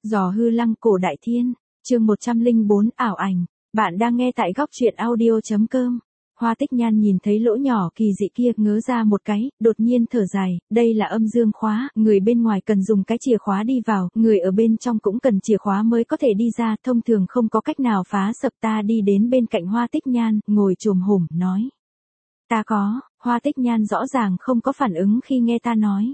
Giò hư lăng cổ đại thiên, chương 104 ảo ảnh, bạn đang nghe tại góc truyện audio.com. Hoa Tích Nhan nhìn thấy lỗ nhỏ kỳ dị kia ngớ ra một cái, đột nhiên thở dài, đây là âm dương khóa, người bên ngoài cần dùng cái chìa khóa đi vào, người ở bên trong cũng cần chìa khóa mới có thể đi ra, thông thường không có cách nào phá sập. Ta đi đến bên cạnh Hoa Tích Nhan, ngồi chồm hổm, nói. Ta có, Hoa Tích Nhan rõ ràng không có phản ứng khi nghe ta nói.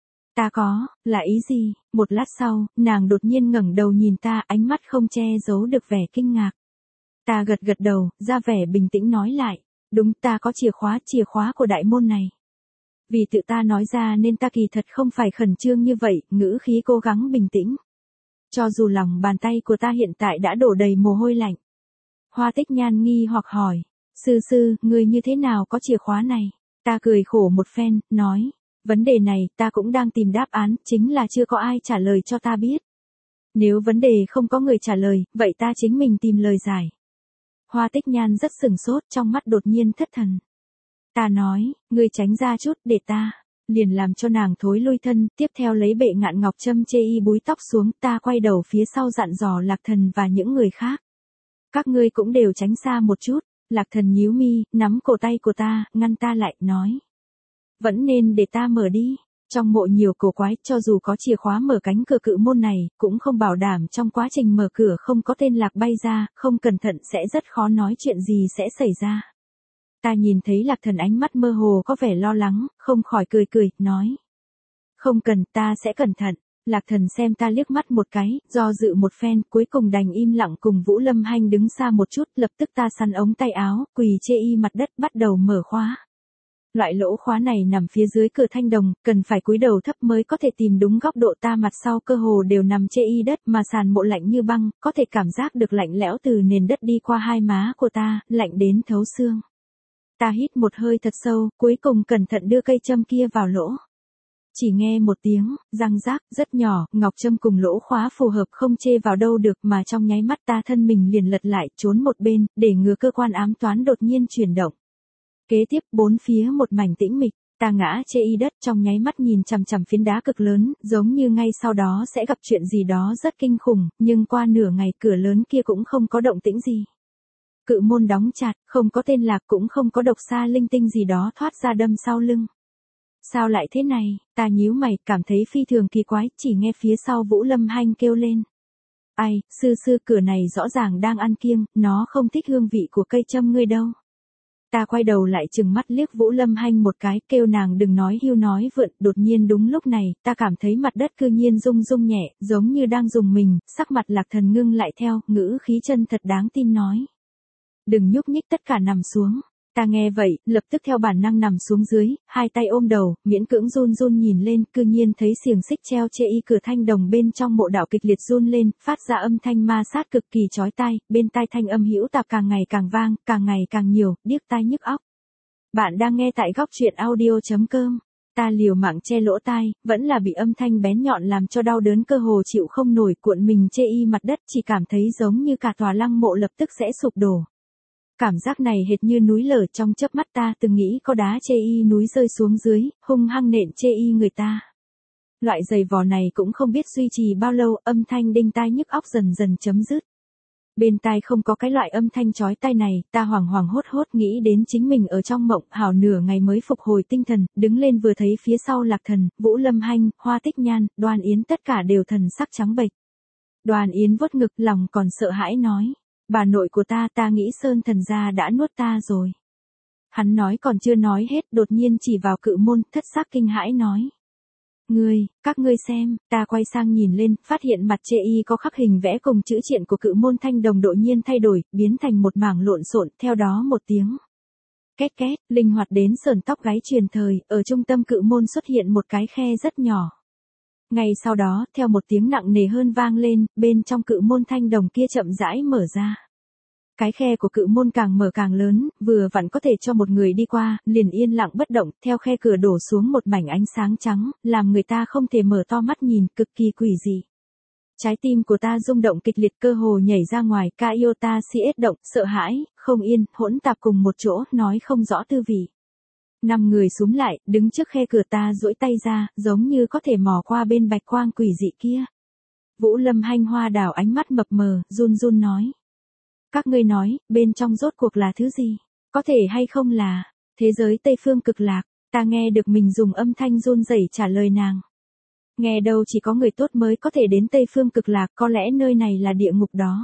Ta có, là ý gì? Một lát sau, nàng đột nhiên ngẩng đầu nhìn ta, ánh mắt không che giấu được vẻ kinh ngạc. Ta gật gật đầu, ra vẻ bình tĩnh nói lại. Đúng, ta có chìa khóa của đại môn này. Vì tự ta nói ra nên ta kỳ thật không phải khẩn trương như vậy, ngữ khí cố gắng bình tĩnh. Cho dù lòng bàn tay của ta hiện tại đã đổ đầy mồ hôi lạnh. Hoa Tích Nhan nghi hoặc hỏi. Sư, người như thế nào có chìa khóa này? Ta cười khổ một phen, nói. Vấn đề này ta cũng đang tìm đáp án, chính là chưa có ai trả lời cho ta biết. Nếu vấn đề không có người trả lời, vậy ta chính mình tìm lời giải. Hoa Tích Nhan rất sửng sốt, trong mắt đột nhiên thất thần. Ta nói, ngươi tránh ra chút để ta. Liền làm cho nàng thối lui thân, tiếp theo lấy bệ ngạn ngọc châm chê y búi tóc xuống, ta quay đầu phía sau dặn dò Lạc Thần và những người khác. Các ngươi cũng đều tránh xa một chút. Lạc Thần nhíu mi, nắm cổ tay của ta, ngăn ta lại, nói. Vẫn nên để ta mở đi. Trong mộ nhiều cổ quái, cho dù có chìa khóa mở cánh cửa cự môn này, cũng không bảo đảm trong quá trình mở cửa không có tên Lạc bay ra, không cẩn thận sẽ rất khó nói chuyện gì sẽ xảy ra. Ta nhìn thấy Lạc Thần ánh mắt mơ hồ có vẻ lo lắng, không khỏi cười, nói. Không cần, ta sẽ cẩn thận. Lạc Thần xem ta liếc mắt một cái, do dự một phen, cuối cùng đành im lặng cùng Vũ Lâm Hanh đứng xa một chút, lập tức ta sắn ống tay áo, quỳ chê y mặt đất bắt đầu mở khóa. Loại lỗ khóa này nằm phía dưới cửa thanh đồng, cần phải cúi đầu thấp mới có thể tìm đúng góc độ. Ta mặt sau cơ hồ đều nằm chê y đất mà sàn mộ lạnh như băng, có thể cảm giác được lạnh lẽo từ nền đất đi qua hai má của ta, lạnh đến thấu xương. Ta hít một hơi thật sâu, cuối cùng cẩn thận đưa cây châm kia vào lỗ. Chỉ nghe một tiếng, răng rác, rất nhỏ, ngọc châm cùng lỗ khóa phù hợp không chê vào đâu được mà trong nháy mắt ta thân mình liền lật lại, trốn một bên, để ngừa cơ quan ám toán đột nhiên chuyển động. Kế tiếp, bốn phía một mảnh tĩnh mịch, ta ngã chê y đất trong nháy mắt nhìn chằm chằm phiến đá cực lớn, giống như ngay sau đó sẽ gặp chuyện gì đó rất kinh khủng, nhưng qua nửa ngày cửa lớn kia cũng không có động tĩnh gì. Cự môn đóng chặt, không có tên Lạc cũng không có độc xa linh tinh gì đó thoát ra đâm sau lưng. Sao lại thế này, ta nhíu mày, cảm thấy phi thường kỳ quái, chỉ nghe phía sau Vũ Lâm Hanh kêu lên. Ai, sư cửa này rõ ràng đang ăn kiêng, nó không thích hương vị của cây châm ngươi đâu. Ta quay đầu lại trừng mắt liếc Vũ Lâm Hanh một cái, kêu nàng đừng nói hưu nói vượn. Đột nhiên đúng lúc này, ta cảm thấy mặt đất cư nhiên rung rung nhẹ, giống như đang rùng mình, sắc mặt Lạc Thần ngưng lại theo, ngữ khí chân thật đáng tin nói. Đừng nhúc nhích, tất cả nằm xuống. Ta nghe vậy, lập tức theo bản năng nằm xuống dưới, hai tay ôm đầu, miễn cưỡng run nhìn lên, cư nhiên thấy xiềng xích treo chê y cửa thanh đồng bên trong mộ đạo kịch liệt run lên, phát ra âm thanh ma sát cực kỳ chói tai, bên tai thanh âm hữu tạp càng ngày càng vang, càng ngày càng nhiều, điếc tai nhức óc. Bạn đang nghe tại góc truyện audio.com. Ta liều mạng che lỗ tai, vẫn là bị âm thanh bén nhọn làm cho đau đớn cơ hồ chịu không nổi, cuộn mình chê y mặt đất, chỉ cảm thấy giống như cả tòa lăng mộ lập tức sẽ sụp đổ. Cảm giác này hệt như núi lở, trong chớp mắt ta từng nghĩ có đá chê y núi rơi xuống dưới, hung hăng nện chê y người ta. Loại giày vò này cũng không biết duy trì bao lâu, âm thanh đinh tai nhức óc dần dần chấm dứt. Bên tai không có cái loại âm thanh chói tai này, ta hoảng hốt nghĩ đến chính mình ở trong mộng, hảo nửa ngày mới phục hồi tinh thần, đứng lên vừa thấy phía sau Lạc Thần, Vũ Lâm Hanh, Hoa Tích Nhan, Đoan Yến tất cả đều thần sắc trắng bệch. Đoan Yến vuốt ngực, lòng còn sợ hãi nói. Bà nội của ta nghĩ Sơn Thần gia đã nuốt ta rồi. Hắn nói còn chưa nói hết, đột nhiên chỉ vào cự môn, thất sắc kinh hãi nói. Các ngươi xem, ta quay sang nhìn lên, phát hiện mặt chê y có khắc hình vẽ cùng chữ triện của cự môn thanh đồng đột nhiên thay đổi, biến thành một mảng lộn xộn, theo đó một tiếng. Két, linh hoạt đến sởn tóc gáy truyền thời, ở trung tâm cự môn xuất hiện một cái khe rất nhỏ. Ngay sau đó, theo một tiếng nặng nề hơn vang lên, bên trong cự môn thanh đồng kia chậm rãi mở ra. Cái khe của cự môn càng mở càng lớn, vừa vặn có thể cho một người đi qua, liền yên lặng bất động, theo khe cửa đổ xuống một mảnh ánh sáng trắng, làm người ta không thể mở to mắt nhìn, cực kỳ quỷ dị. Trái tim của ta rung động kịch liệt, cơ hồ nhảy ra ngoài, ca yêu ta si ết động, sợ hãi, không yên, hỗn tạp cùng một chỗ, nói không rõ tư vị. 5 người xúm lại, đứng trước khe cửa, ta duỗi tay ra, giống như có thể mò qua bên bạch quang quỷ dị kia. Vũ Lâm Hanh hoa đào ánh mắt mập mờ, run run nói. Các ngươi nói, bên trong rốt cuộc là thứ gì? Có thể hay không là thế giới Tây Phương Cực Lạc? Ta nghe được mình dùng âm thanh run rẩy trả lời nàng. Nghe đâu chỉ có người tốt mới có thể đến Tây Phương Cực Lạc, có lẽ nơi này là địa ngục đó.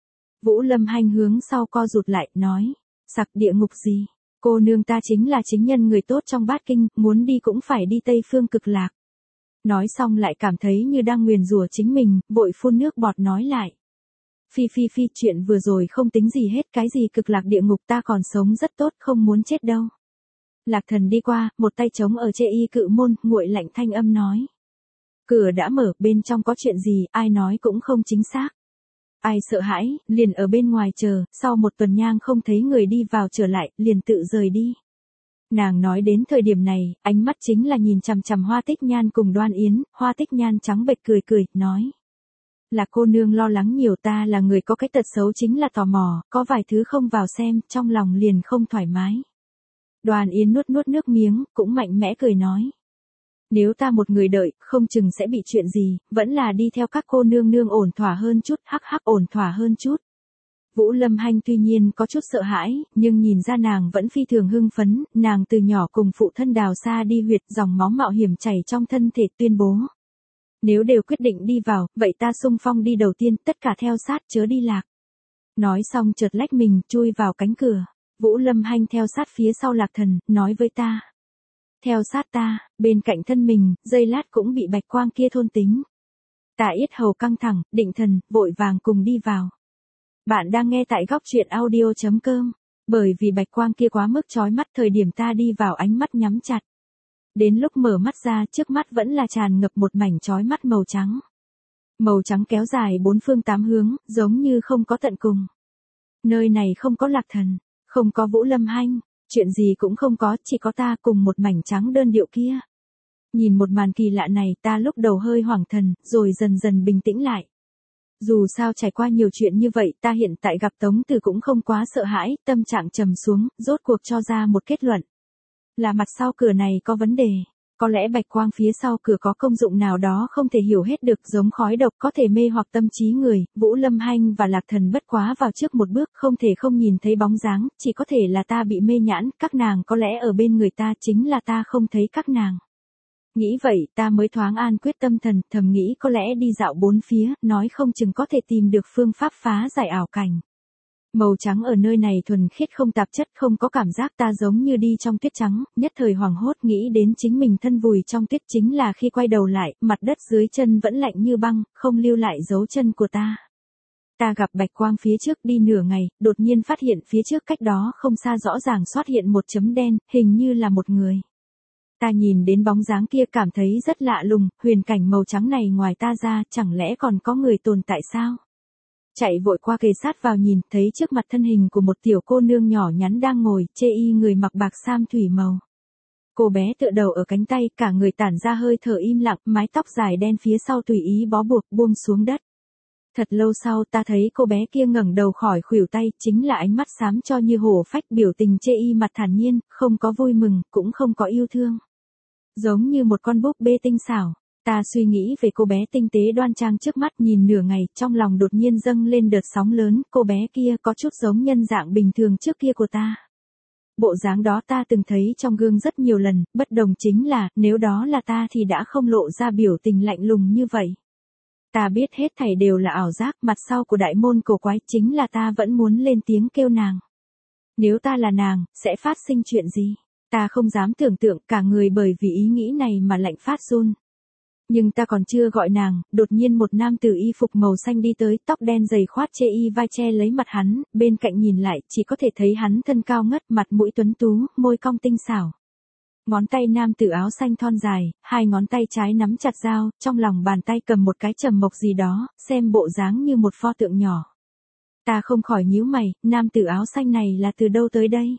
Vũ Lâm Hanh hướng sau co rụt lại, nói. Sặc địa ngục gì? Cô nương ta chính là chính nhân người tốt trong bát kinh, muốn đi cũng phải đi Tây Phương Cực Lạc. Nói xong lại cảm thấy như đang nguyền rủa chính mình, vội phun nước bọt nói lại. Phi, chuyện vừa rồi không tính gì hết, cái gì cực lạc địa ngục, ta còn sống rất tốt, không muốn chết đâu. Lạc Thần đi qua, một tay trống ở chê y cự môn, nguội lạnh thanh âm nói. Cửa đã mở, bên trong có chuyện gì, ai nói cũng không chính xác. Ai sợ hãi, liền ở bên ngoài chờ, sau một tuần nhang không thấy người đi vào trở lại, liền tự rời đi. Nàng nói đến thời điểm này, ánh mắt chính là nhìn chằm chằm Hoa Tích Nhan cùng Đoan Yến, Hoa Tích Nhan trắng bệch cười, nói. Là cô nương lo lắng nhiều, ta là người có cái tật xấu chính là tò mò, có vài thứ không vào xem, trong lòng liền không thoải mái. Đoan Yến nuốt nước miếng, cũng mạnh mẽ cười nói. Nếu ta một người đợi, không chừng sẽ bị chuyện gì, vẫn là đi theo các cô nương ổn thỏa hơn chút, hắc ổn thỏa hơn chút. Vũ Lâm Hanh tuy nhiên có chút sợ hãi, nhưng nhìn ra nàng vẫn phi thường hưng phấn, nàng từ nhỏ cùng phụ thân đào xa đi huyệt, dòng máu mạo hiểm chảy trong thân thể, tuyên bố. Nếu đều quyết định đi vào, vậy ta xung phong đi đầu tiên, tất cả theo sát chớ đi lạc. Nói xong chợt lách mình, chui vào cánh cửa. Vũ Lâm Hanh theo sát phía sau Lạc Thần, nói với ta. Theo sát ta, bên cạnh thân mình, giây lát cũng bị bạch quang kia thôn tính. Ta yết hầu căng thẳng, định thần, vội vàng cùng đi vào. Bạn đang nghe tại góc truyện audio.com. Bởi vì bạch quang kia quá mức chói mắt, thời điểm ta đi vào ánh mắt nhắm chặt. Đến lúc mở mắt ra, trước mắt vẫn là tràn ngập một mảnh chói mắt màu trắng. Màu trắng kéo dài bốn phương tám hướng, giống như không có tận cùng. Nơi này không có Lạc Thần, không có Vũ Lâm Hanh, chuyện gì cũng không có, chỉ có ta cùng một mảnh trắng đơn điệu kia. Nhìn một màn kỳ lạ này, ta lúc đầu hơi hoảng thần, rồi dần dần bình tĩnh lại. Dù sao trải qua nhiều chuyện như vậy, ta hiện tại gặp Tống Từ cũng không quá sợ hãi, tâm trạng trầm xuống, rốt cuộc cho ra một kết luận. Là mặt sau cửa này có vấn đề. Có lẽ bạch quang phía sau cửa có công dụng nào đó không thể hiểu hết được, giống khói độc có thể mê hoặc tâm trí người. Vũ Lâm Hanh và Lạc Thần bất quá vào trước một bước, không thể không nhìn thấy bóng dáng, chỉ có thể là ta bị mê nhãn, các nàng có lẽ ở bên người ta, chính là ta không thấy các nàng. Nghĩ vậy, ta mới thoáng an quyết tâm thần, thầm nghĩ có lẽ đi dạo bốn phía, nói không chừng có thể tìm được phương pháp phá giải ảo cảnh. Màu trắng ở nơi này thuần khiết không tạp chất, không có cảm giác, ta giống như đi trong tuyết trắng, nhất thời hoảng hốt nghĩ đến chính mình thân vùi trong tuyết, chính là khi quay đầu lại, mặt đất dưới chân vẫn lạnh như băng, không lưu lại dấu chân của ta. Ta gặp bạch quang phía trước đi nửa ngày, đột nhiên phát hiện phía trước cách đó không xa rõ ràng xuất hiện một chấm đen, hình như là một người. Ta nhìn đến bóng dáng kia cảm thấy rất lạ lùng, huyền cảnh màu trắng này ngoài ta ra, chẳng lẽ còn có người tồn tại sao? Chạy vội qua kề sát vào nhìn, thấy trước mặt thân hình của một tiểu cô nương nhỏ nhắn đang ngồi, chê y người mặc bạc sam thủy màu. Cô bé tựa đầu ở cánh tay, cả người tản ra hơi thở im lặng, mái tóc dài đen phía sau tùy ý bó buộc, buông xuống đất. Thật lâu sau ta thấy cô bé kia ngẩng đầu khỏi khuỷu tay, chính là ánh mắt xám cho như hổ phách, biểu tình chê y mặt thản nhiên, không có vui mừng, cũng không có yêu thương. Giống như một con búp bê tinh xảo. Ta suy nghĩ về cô bé tinh tế đoan trang trước mắt, nhìn nửa ngày, trong lòng đột nhiên dâng lên đợt sóng lớn, cô bé kia có chút giống nhân dạng bình thường trước kia của ta. Bộ dáng đó ta từng thấy trong gương rất nhiều lần, bất đồng chính là, nếu đó là ta thì đã không lộ ra biểu tình lạnh lùng như vậy. Ta biết hết thảy đều là ảo giác, mặt sau của đại môn cổ quái, chính là ta vẫn muốn lên tiếng kêu nàng. Nếu ta là nàng, sẽ phát sinh chuyện gì? Ta không dám tưởng tượng, cả người bởi vì ý nghĩ này mà lạnh phát run. Nhưng ta còn chưa gọi nàng, đột nhiên một nam tử y phục màu xanh đi tới, tóc đen dày khoát chê y vai che lấy mặt hắn, bên cạnh nhìn lại, chỉ có thể thấy hắn thân cao ngất, mặt mũi tuấn tú, môi cong tinh xảo. Ngón tay nam tử áo xanh thon dài, hai ngón tay trái nắm chặt dao, trong lòng bàn tay cầm một cái trầm mộc gì đó, xem bộ dáng như một pho tượng nhỏ. Ta không khỏi nhíu mày, nam tử áo xanh này là từ đâu tới đây?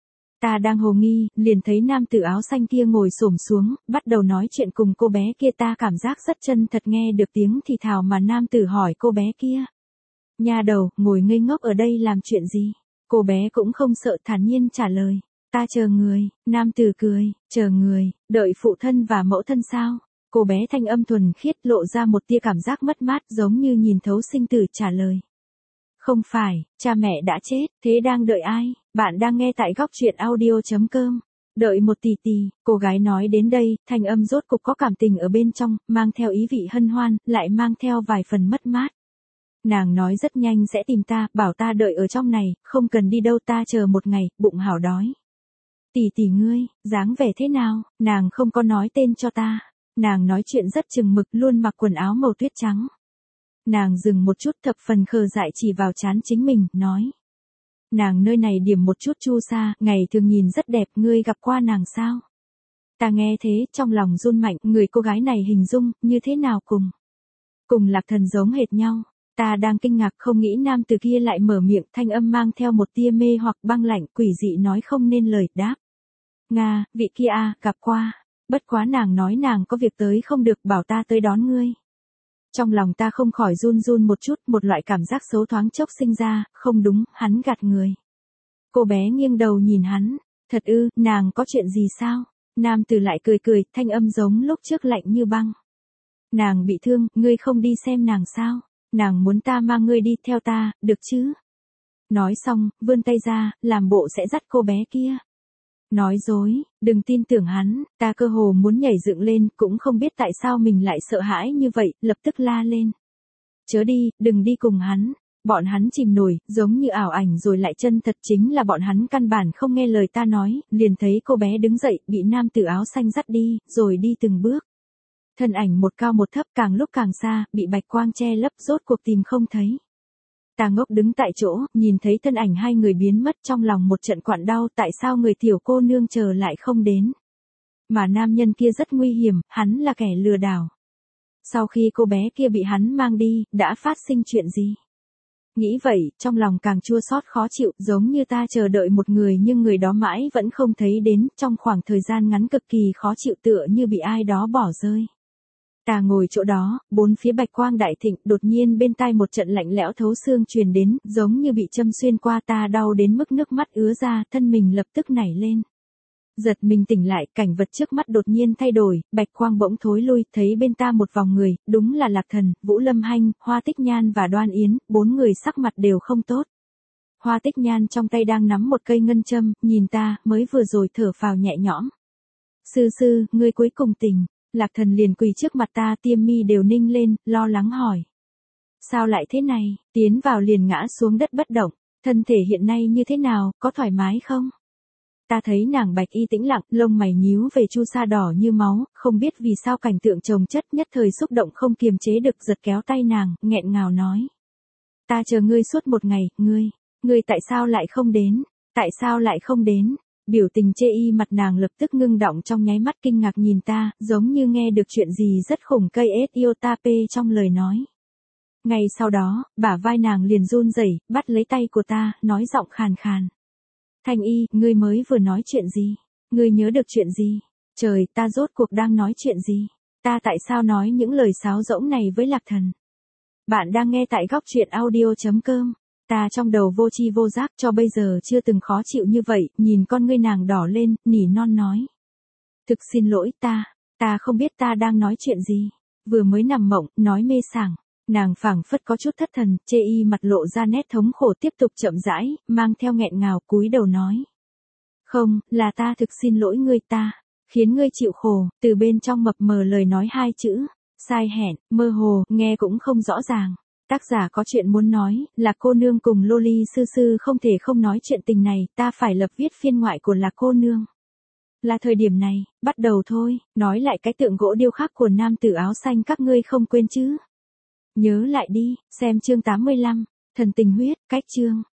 Ta đang hồ nghi, liền thấy nam tử áo xanh kia ngồi xổm xuống, bắt đầu nói chuyện cùng cô bé kia, ta cảm giác rất chân thật, nghe được tiếng thì thào mà nam tử hỏi cô bé kia. Nha đầu, ngồi ngây ngốc ở đây làm chuyện gì? Cô bé cũng không sợ, thản nhiên trả lời. Ta chờ người, nam tử cười, chờ người, đợi phụ thân và mẫu thân sao? Cô bé thanh âm thuần khiết lộ ra một tia cảm giác mất mát giống như nhìn thấu sinh tử trả lời. Không phải, cha mẹ đã chết, thế đang đợi ai? Bạn đang nghe tại góc truyện audio.com. Đợi một tỷ tỷ, cô gái nói đến đây, thanh âm rốt cục có cảm tình ở bên trong, mang theo ý vị hân hoan, lại mang theo vài phần mất mát. Nàng nói rất nhanh sẽ tìm ta, bảo ta đợi ở trong này, không cần đi đâu, ta chờ một ngày, bụng hảo đói. Tỷ tỷ ngươi, dáng vẻ thế nào? Nàng không có nói tên cho ta. Nàng nói chuyện rất chừng mực, luôn mặc quần áo màu tuyết trắng. Nàng dừng một chút, thập phần khờ dại chỉ vào trán chính mình, nói. Nàng nơi này điểm một chút chu sa, ngày thường nhìn rất đẹp, ngươi gặp qua nàng sao? Ta nghe thế, trong lòng run mạnh, người cô gái này hình dung, như thế nào cùng? Cùng Lạc Thần giống hệt nhau. Ta đang kinh ngạc không nghĩ nam từ kia lại mở miệng, thanh âm mang theo một tia mê hoặc băng lạnh, quỷ dị nói không nên lời, đáp. Nga, vị kia gặp qua. Bất quá nàng nói nàng có việc tới không được, bảo ta tới đón ngươi. Trong lòng ta không khỏi run run một chút, một loại cảm giác xấu thoáng chốc sinh ra, không đúng, hắn gạt người. Cô bé nghiêng đầu nhìn hắn, thật ư, nàng có chuyện gì sao? Nam tử lại cười cười, thanh âm giống lúc trước lạnh như băng. Nàng bị thương, ngươi không đi xem nàng sao? Nàng muốn ta mang ngươi đi theo ta, được chứ? Nói xong, vươn tay ra, làm bộ sẽ dắt cô bé kia. Nói dối, đừng tin tưởng hắn, ta cơ hồ muốn nhảy dựng lên, cũng không biết tại sao mình lại sợ hãi như vậy, lập tức la lên. Chớ đi, đừng đi cùng hắn. Bọn hắn chìm nổi, giống như ảo ảnh rồi lại chân thật, chính là bọn hắn căn bản không nghe lời ta nói, liền thấy cô bé đứng dậy, bị nam tử áo xanh dắt đi, rồi đi từng bước. Thân ảnh một cao một thấp, càng lúc càng xa, bị bạch quang che lấp, rốt cuộc tìm không thấy. Ta ngốc đứng tại chỗ, nhìn thấy thân ảnh hai người biến mất, trong lòng một trận quặn đau, tại sao người tiểu cô nương chờ lại không đến. Mà nam nhân kia rất nguy hiểm, hắn là kẻ lừa đảo. Sau khi cô bé kia bị hắn mang đi, đã phát sinh chuyện gì? Nghĩ vậy, trong lòng càng chua xót khó chịu, giống như ta chờ đợi một người nhưng người đó mãi vẫn không thấy đến, trong khoảng thời gian ngắn cực kỳ khó chịu tựa như bị ai đó bỏ rơi. Ta ngồi chỗ đó, bốn phía bạch quang đại thịnh, đột nhiên bên tai một trận lạnh lẽo thấu xương truyền đến, giống như bị châm xuyên qua, ta đau đến mức nước mắt ứa ra, thân mình lập tức nảy lên. Giật mình tỉnh lại, cảnh vật trước mắt đột nhiên thay đổi, bạch quang bỗng thối lui, thấy bên ta một vòng người, đúng là Lạc Thần, Vũ Lâm Hanh, Hoa Tích Nhan và Đoan Yến, bốn người sắc mặt đều không tốt. Hoa Tích Nhan trong tay đang nắm một cây ngân châm, nhìn ta, mới vừa rồi thở phào nhẹ nhõm. Sư, ngươi cuối cùng tỉnh. Lạc Thần liền quỳ trước mặt ta, tiêm mi đều ninh lên, lo lắng hỏi. Sao lại thế này? Tiến vào liền ngã xuống đất bất động, thân thể hiện nay như thế nào, có thoải mái không? Ta thấy nàng bạch y tĩnh lặng, lông mày nhíu về chu sa đỏ như máu, không biết vì sao cảnh tượng chồng chất, nhất thời xúc động không kiềm chế được, giật kéo tay nàng, nghẹn ngào nói. Ta chờ ngươi suốt một ngày, ngươi tại sao lại không đến? Tại sao lại không đến? Biểu tình chê y mặt nàng lập tức ngưng đọng, trong nháy mắt kinh ngạc nhìn ta, giống như nghe được chuyện gì rất khủng, cây Etiotape trong lời nói. Ngay sau đó, bả vai nàng liền run rẩy, bắt lấy tay của ta, nói giọng khàn khàn. Thanh y, ngươi mới vừa nói chuyện gì? Ngươi nhớ được chuyện gì? Trời, ta rốt cuộc đang nói chuyện gì? Ta tại sao nói những lời sáo rỗng này với Lạc Thần? Bạn đang nghe tại góc truyện audio.com. Ta trong đầu vô tri vô giác, cho bây giờ chưa từng khó chịu như vậy, nhìn con ngươi nàng đỏ lên, nỉ non nói. Thực xin lỗi ta không biết ta đang nói chuyện gì. Vừa mới nằm mộng, nói mê sảng. Nàng phảng phất có chút thất thần, chê y mặt lộ ra nét thống khổ, tiếp tục chậm rãi, mang theo nghẹn ngào, cúi đầu nói. Không, là ta thực xin lỗi ngươi, ta khiến ngươi chịu khổ, từ bên trong mập mờ lời nói hai chữ. Sai hẹn, mơ hồ, nghe cũng không rõ ràng. Tác giả có chuyện muốn nói, là cô nương cùng Loli sư không thể không nói chuyện tình này, ta phải lập viết phiên ngoại của là cô nương. Là thời điểm này, bắt đầu thôi, nói lại cái tượng gỗ điêu khắc của nam tử áo xanh các ngươi không quên chứ. Nhớ lại đi, xem chương 85, thần tình huyết, cách chương.